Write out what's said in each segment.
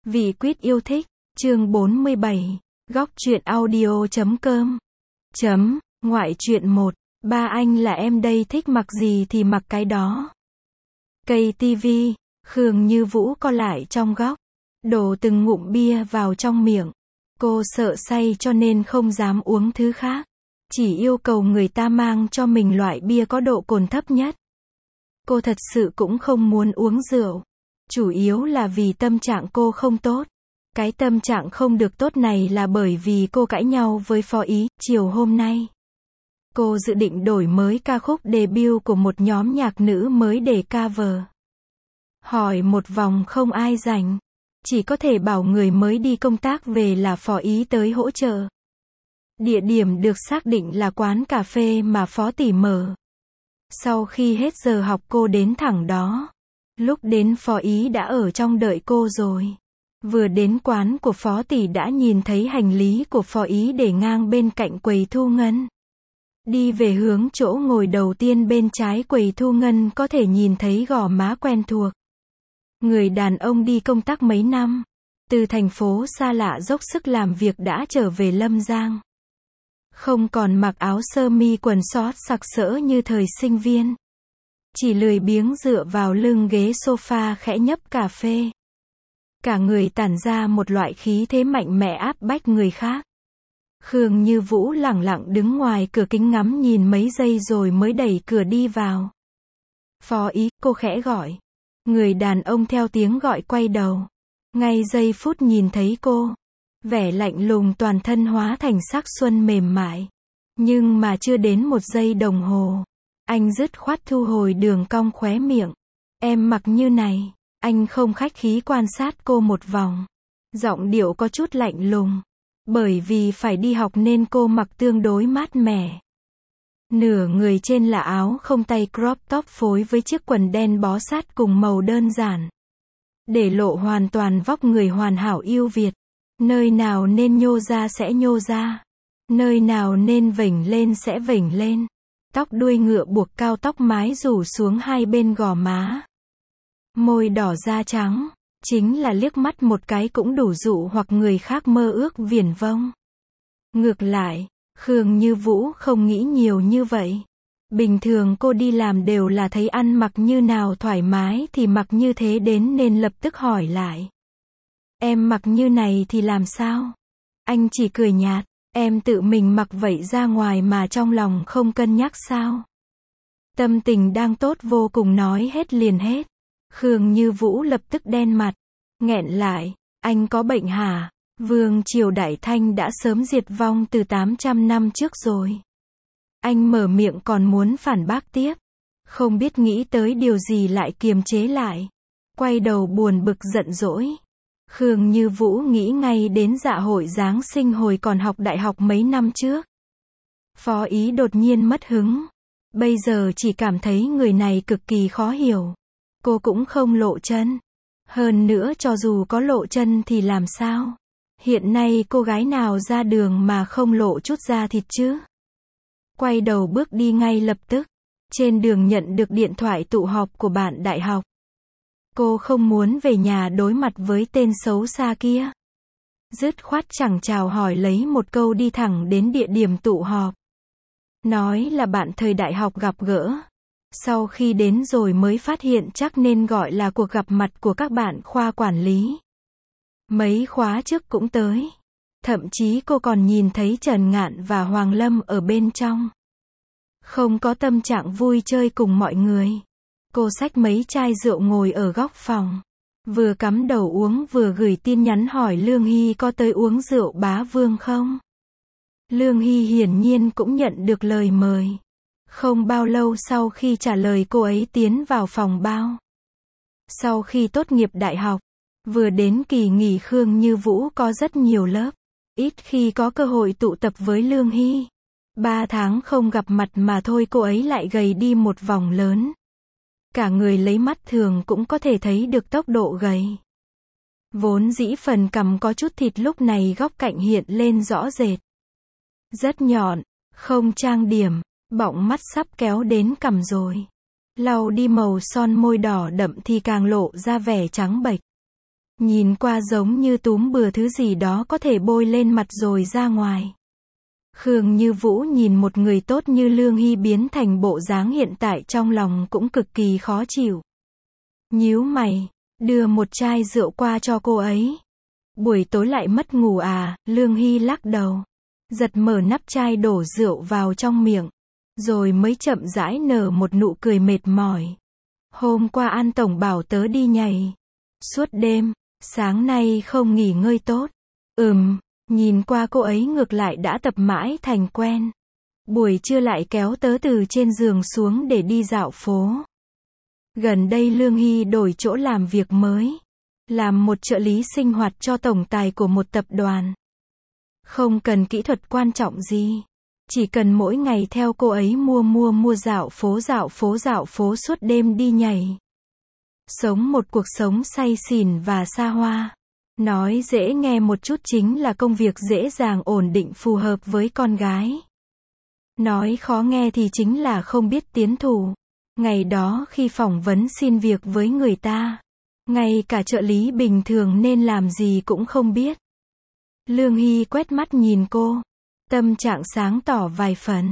Vì quýt yêu thích, chương 47, góc truyện audio.com. Ngoại truyện 1, ba anh là em đây thích mặc gì thì mặc cái đó. Cây tivi, Khương Như Vũ co lại trong góc, đổ từng ngụm bia vào trong miệng. Cô sợ say cho nên không dám uống thứ khác, chỉ yêu cầu người ta mang cho mình loại bia có độ cồn thấp nhất. Cô thật sự cũng không muốn uống rượu, chủ yếu là vì tâm trạng cô không tốt. Cái tâm trạng không được tốt này là bởi vì cô cãi nhau với Phó Ý. Chiều hôm nay, cô dự định đổi mới ca khúc debut của một nhóm nhạc nữ mới để cover. Hỏi một vòng không ai rảnh, chỉ có thể bảo người mới đi công tác về là Phó Ý tới hỗ trợ. Địa điểm được xác định là quán cà phê mà Phó Tỷ mở. Sau khi hết giờ học cô đến thẳng đó. Lúc đến Phó Ý đã ở trong đợi cô rồi. Vừa đến quán của Phó Tỷ đã nhìn thấy hành lý của Phó Ý để ngang bên cạnh quầy thu ngân. Đi về hướng chỗ ngồi đầu tiên bên trái quầy thu ngân có thể nhìn thấy gò má quen thuộc. Người đàn ông đi công tác mấy năm, từ thành phố xa lạ dốc sức làm việc đã trở về Lâm Giang. Không còn mặc áo sơ mi quần sót sặc sỡ như thời sinh viên. Chỉ lười biếng dựa vào lưng ghế sofa khẽ nhấp cà phê. Cả người tản ra một loại khí thế mạnh mẽ áp bách người khác. Khương Như Vũ lẳng lặng đứng ngoài cửa kính ngắm nhìn mấy giây rồi mới đẩy cửa đi vào. Phó Ý, cô khẽ gọi. Người đàn ông theo tiếng gọi quay đầu. Ngay giây phút nhìn thấy cô, vẻ lạnh lùng toàn thân hóa thành sắc xuân mềm mại. Nhưng mà chưa đến một giây đồng hồ, anh dứt khoát thu hồi đường cong khóe miệng. Em mặc như này. Anh không khách khí quan sát cô một vòng. Giọng điệu có chút lạnh lùng. Bởi vì phải đi học nên cô mặc tương đối mát mẻ. Nửa người trên là áo không tay crop top phối với chiếc quần đen bó sát cùng màu đơn giản. Để lộ hoàn toàn vóc người hoàn hảo yêu Việt. Nơi nào nên nhô ra sẽ nhô ra. Nơi nào nên vểnh lên sẽ vểnh lên. Tóc đuôi ngựa buộc cao tóc mái rủ xuống hai bên gò má. Môi đỏ da trắng, chính là liếc mắt một cái cũng đủ dụ hoặc người khác mơ ước viển vông. Ngược lại, Khương Như Vũ không nghĩ nhiều như vậy. Bình thường cô đi làm đều là thấy ăn mặc như nào thoải mái thì mặc như thế đến nên lập tức hỏi lại. Em mặc như này thì làm sao? Anh chỉ cười nhạt, em tự mình mặc vậy ra ngoài mà trong lòng không cân nhắc sao? Tâm tình đang tốt vô cùng nói hết liền hết. Khương Như Vũ lập tức đen mặt, nghẹn lại, anh có bệnh hả? Vương triều Đại Thanh đã sớm diệt vong từ 800 năm trước rồi. Anh mở miệng còn muốn phản bác tiếp, không biết nghĩ tới điều gì lại kiềm chế lại, quay đầu buồn bực giận dỗi. Khương Như Vũ nghĩ ngay đến dạ hội Giáng sinh hồi còn học đại học mấy năm trước. Phó Ý đột nhiên mất hứng, bây giờ chỉ cảm thấy người này cực kỳ khó hiểu. Cô cũng không lộ chân. Hơn nữa cho dù có lộ chân thì làm sao? Hiện nay cô gái nào ra đường mà không lộ chút da thịt chứ? Quay đầu bước đi ngay lập tức. Trên đường nhận được điện thoại tụ họp của bạn đại học. Cô không muốn về nhà đối mặt với tên xấu xa kia. Dứt khoát chẳng chào hỏi lấy một câu đi thẳng đến địa điểm tụ họp. Nói là bạn thời đại học gặp gỡ. Sau khi đến rồi mới phát hiện chắc nên gọi là cuộc gặp mặt của các bạn khoa quản lý. Mấy khóa trước cũng tới. Thậm chí cô còn nhìn thấy Trần Ngạn và Hoàng Lâm ở bên trong. Không có tâm trạng vui chơi cùng mọi người. Cô xách mấy chai rượu ngồi ở góc phòng. Vừa cắm đầu uống vừa gửi tin nhắn hỏi Lương Hy có tới uống rượu Bá Vương không? Lương Hy hiển nhiên cũng nhận được lời mời. Không bao lâu sau khi trả lời cô ấy tiến vào phòng bao. Sau khi tốt nghiệp đại học, vừa đến kỳ nghỉ Khương Như Vũ có rất nhiều lớp. Ít khi có cơ hội tụ tập với Lương Hy. 3 tháng không gặp mặt mà thôi cô ấy lại gầy đi một vòng lớn. Cả người lấy mắt thường cũng có thể thấy được tốc độ gầy. Vốn dĩ phần cằm có chút thịt lúc này góc cạnh hiện lên rõ rệt. Rất nhọn, không trang điểm. Bọng mắt sắp kéo đến cằm rồi. Lau đi màu son môi đỏ đậm thì càng lộ ra vẻ trắng bệch. Nhìn qua giống như túm bừa thứ gì đó có thể bôi lên mặt rồi ra ngoài. Khương Như Vũ nhìn một người tốt như Lương Hy biến thành bộ dáng hiện tại trong lòng cũng cực kỳ khó chịu. Nhíu mày, đưa một chai rượu qua cho cô ấy. Buổi tối lại mất ngủ à, Lương Hy lắc đầu. Giật mở nắp chai đổ rượu vào trong miệng. Rồi mới chậm rãi nở một nụ cười mệt mỏi. Hôm qua An Tổng bảo tớ đi nhảy. Suốt đêm, sáng nay không nghỉ ngơi tốt. Nhìn qua cô ấy ngược lại đã tập mãi thành quen. Buổi trưa lại kéo tớ từ trên giường xuống để đi dạo phố. Gần đây Lương Hy đổi chỗ làm việc mới. Làm một trợ lý sinh hoạt cho tổng tài của một tập đoàn. Không cần kỹ thuật quan trọng gì. Chỉ cần mỗi ngày theo cô ấy mua dạo phố suốt đêm đi nhảy. Sống một cuộc sống say xỉn và xa hoa. Nói dễ nghe một chút chính là công việc dễ dàng ổn định phù hợp với con gái. Nói khó nghe thì chính là không biết tiến thủ. Ngày đó khi phỏng vấn xin việc với người ta, ngay cả trợ lý bình thường nên làm gì cũng không biết. Lương Hy quét mắt nhìn cô. Tâm trạng sáng tỏ vài phần.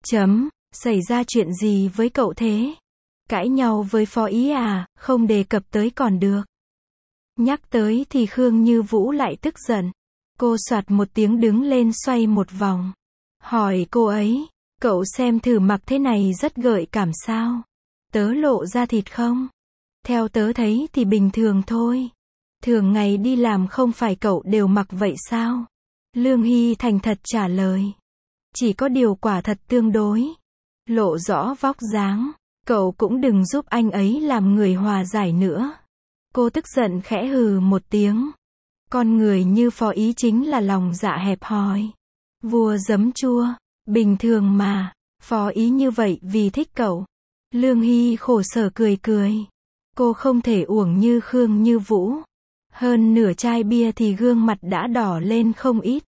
Xảy ra chuyện gì với cậu thế? Cãi nhau với phó ý à, không đề cập tới còn được. Nhắc tới thì Khương Như Vũ lại tức giận. Cô soạt một tiếng đứng lên xoay một vòng. Hỏi cô ấy, cậu xem thử mặc thế này rất gợi cảm sao? Tớ lộ ra thịt không? Theo tớ thấy thì bình thường thôi. Thường ngày đi làm không phải cậu đều mặc vậy sao? Lương Hy thành thật trả lời. Chỉ có điều quả thật tương đối. Lộ rõ vóc dáng. Cậu cũng đừng giúp anh ấy làm người hòa giải nữa. Cô tức giận khẽ hừ một tiếng. Con người như phó ý chính là lòng dạ hẹp hòi. Vua giấm chua. Bình thường mà. Phó ý như vậy vì thích cậu. Lương Hy khổ sở cười cười. Cô không thể uổng như Khương Như Vũ. Hơn nửa chai bia thì gương mặt đã đỏ lên không ít.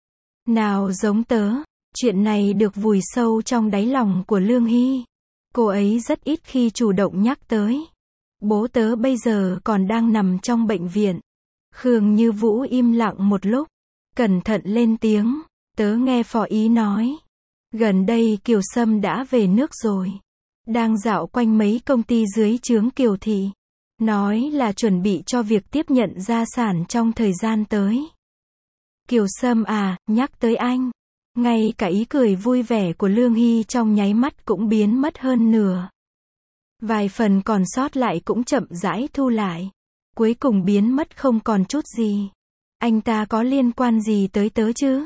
Nào giống tớ. Chuyện này được vùi sâu trong đáy lòng của Lương Hy. Cô ấy rất ít khi chủ động nhắc tới. Bố tớ bây giờ còn đang nằm trong bệnh viện. Khương Như Vũ im lặng một lúc. Cẩn thận lên tiếng. Tớ nghe phó ý nói. Gần đây Kiều Sâm đã về nước rồi. Đang dạo quanh mấy công ty dưới trướng Kiều Thị. Nói là chuẩn bị cho việc tiếp nhận gia sản trong thời gian tới. Kiều Sâm à, nhắc tới anh. Ngay cả ý cười vui vẻ của Lương Hy trong nháy mắt cũng biến mất hơn nửa. Vài phần còn sót lại cũng chậm rãi thu lại. Cuối cùng biến mất không còn chút gì. Anh ta có liên quan gì tới tớ chứ?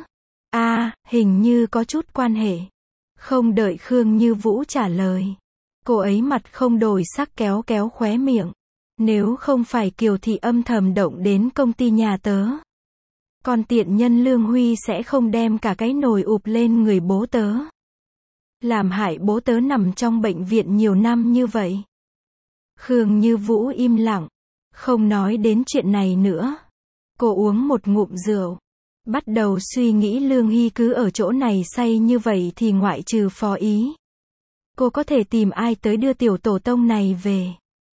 Hình như có chút quan hệ. Không đợi Khương Như Vũ trả lời. Cô ấy mặt không đổi sắc kéo kéo khóe miệng. Nếu không phải Kiều Thị âm thầm động đến công ty nhà tớ. Còn tiện nhân Lương Huy sẽ không đem cả cái nồi ụp lên người bố tớ. Làm hại bố tớ nằm trong bệnh viện nhiều năm như vậy. Khương Như Vũ im lặng. Không nói đến chuyện này nữa. Cô uống một ngụm rượu. Bắt đầu suy nghĩ Lương Hy cứ ở chỗ này say như vậy thì ngoại trừ phó ý. Cô có thể tìm ai tới đưa tiểu tổ tông này về.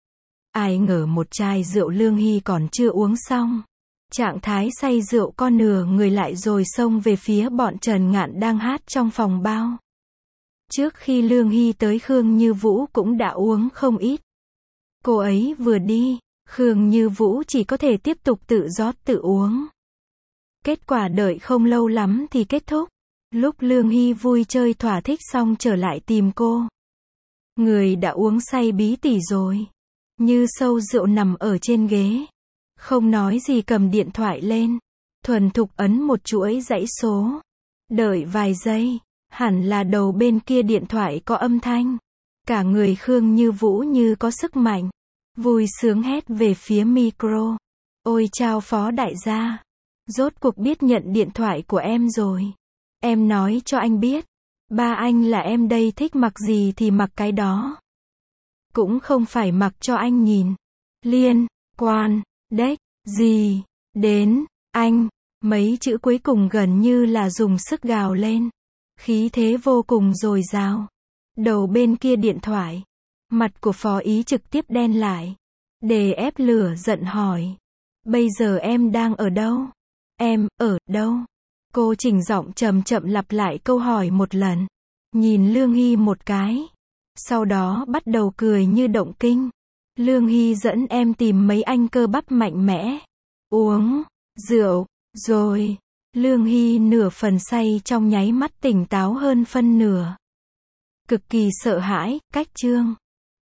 Ai ngờ một chai rượu Lương Hy còn chưa uống xong. Trạng thái say rượu con nửa người lại rồi xông về phía bọn Trần Ngạn đang hát trong phòng bao. Trước khi Lương Hy tới Khương Như Vũ cũng đã uống không ít. Cô ấy vừa đi, Khương Như Vũ chỉ có thể tiếp tục tự rót tự uống. Kết quả đợi không lâu lắm thì kết thúc. Lúc Lương Hy vui chơi thỏa thích xong trở lại tìm cô. Người đã uống say bí tỉ rồi. Như sâu rượu nằm ở trên ghế. Không nói gì cầm điện thoại lên. Thuần thục ấn một chuỗi dãy số. Đợi vài giây. Hẳn là đầu bên kia điện thoại có âm thanh. Cả người Khương Như Vũ như có sức mạnh. Vui sướng hét về phía micro. Ôi chao phó đại gia. Rốt cuộc biết nhận điện thoại của em rồi. Em nói cho anh biết. Ba anh là em đây thích mặc gì thì mặc cái đó. Cũng không phải mặc cho anh nhìn. Liên quan gì đến anh. Mấy chữ cuối cùng gần như là dùng sức gào lên. Khí thế vô cùng dồi dào. Đầu bên kia điện thoại. Mặt của phó ý trực tiếp đen lại. Để ép lửa giận hỏi. Bây giờ em đang ở đâu? Em, ở đâu? Cô chỉnh giọng chậm chậm lặp lại câu hỏi một lần. Nhìn Lương Hy một cái. Sau đó bắt đầu cười như động kinh. Lương Hy dẫn em tìm mấy anh cơ bắp mạnh mẽ. Uống rượu, rồi. Lương Hy nửa phần say trong nháy mắt tỉnh táo hơn phân nửa. Cực kỳ sợ hãi, cách chương.